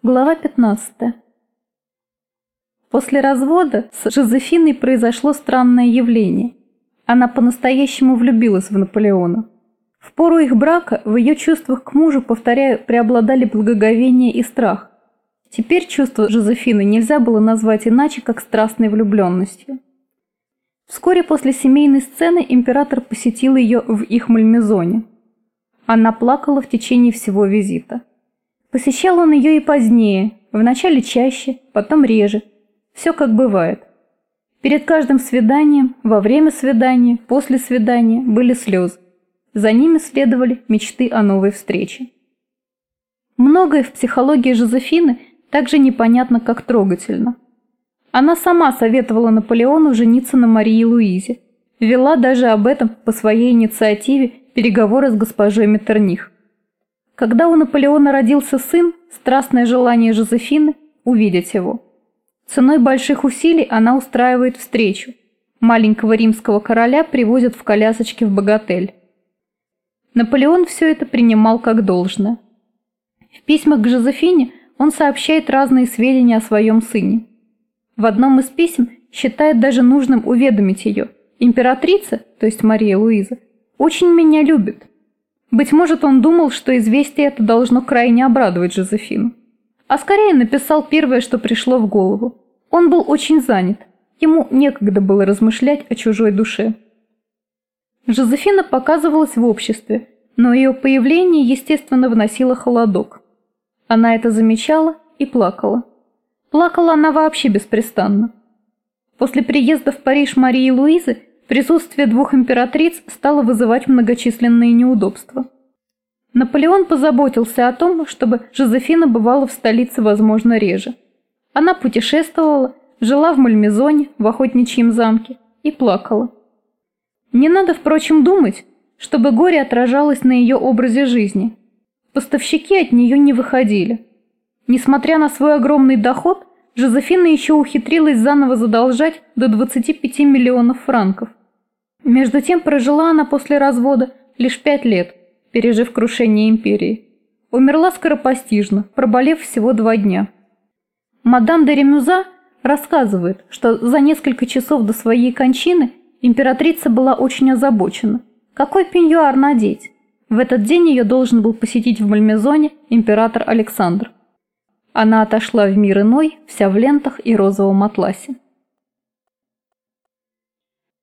Глава 15. После развода с Жозефиной произошло странное явление. Она по-настоящему влюбилась в Наполеона. В пору их брака в ее чувствах к мужу, повторяю, преобладали благоговение и страх. Теперь чувство Жозефины нельзя было назвать иначе, как страстной влюбленностью. Вскоре после семейной сцены император посетил ее в их Мальмезоне. Она плакала в течение всего визита. Посещал он ее и позднее, вначале чаще, потом реже. Все как бывает. Перед каждым свиданием, во время свидания, после свидания были слезы. За ними следовали мечты о новой встрече. Многое в психологии Жозефины так же непонятно, как трогательно. Она сама советовала Наполеону жениться на Марии Луизе, вела даже об этом по своей инициативе переговоры с госпожой Меттерних. Когда у Наполеона родился сын, страстное желание Жозефины – увидеть его. Ценой больших усилий она устраивает встречу. Маленького римского короля привозят в колясочке в богатель. Наполеон все это принимал как должное. В письмах к Жозефине он сообщает разные сведения о своем сыне. В одном из писем считает даже нужным уведомить ее: императрица, то есть Мария Луиза, очень меня любит. Быть может, он думал, что известие это должно крайне обрадовать Жозефину. А скорее написал первое, что пришло в голову. Он был очень занят. Ему некогда было размышлять о чужой душе. Жозефина показывалась в обществе, но ее появление, естественно, вносило холодок. Она это замечала и плакала. Плакала она вообще беспрестанно. После приезда в Париж Марии Луизы присутствие двух императриц стало вызывать многочисленные неудобства. Наполеон позаботился о том, чтобы Жозефина бывала в столице, возможно, реже. Она путешествовала, жила в Мальмезоне, в охотничьем замке, и плакала. Не надо, впрочем, думать, чтобы горе отражалось на ее образе жизни. Поставщики от нее не выходили. Несмотря на свой огромный доход, Жозефина еще ухитрилась заново задолжать до 25 миллионов франков. Между тем прожила она после развода лишь 5 лет, пережив крушение империи. Умерла скоропостижно, проболев всего 2 дня. Мадам де Ремюза рассказывает, что за несколько часов до своей кончины императрица была очень озабочена. Какой пеньюар надеть? В этот день ее должен был посетить в Мальмезоне император Александр. Она отошла в мир иной, вся в лентах и розовом атласе.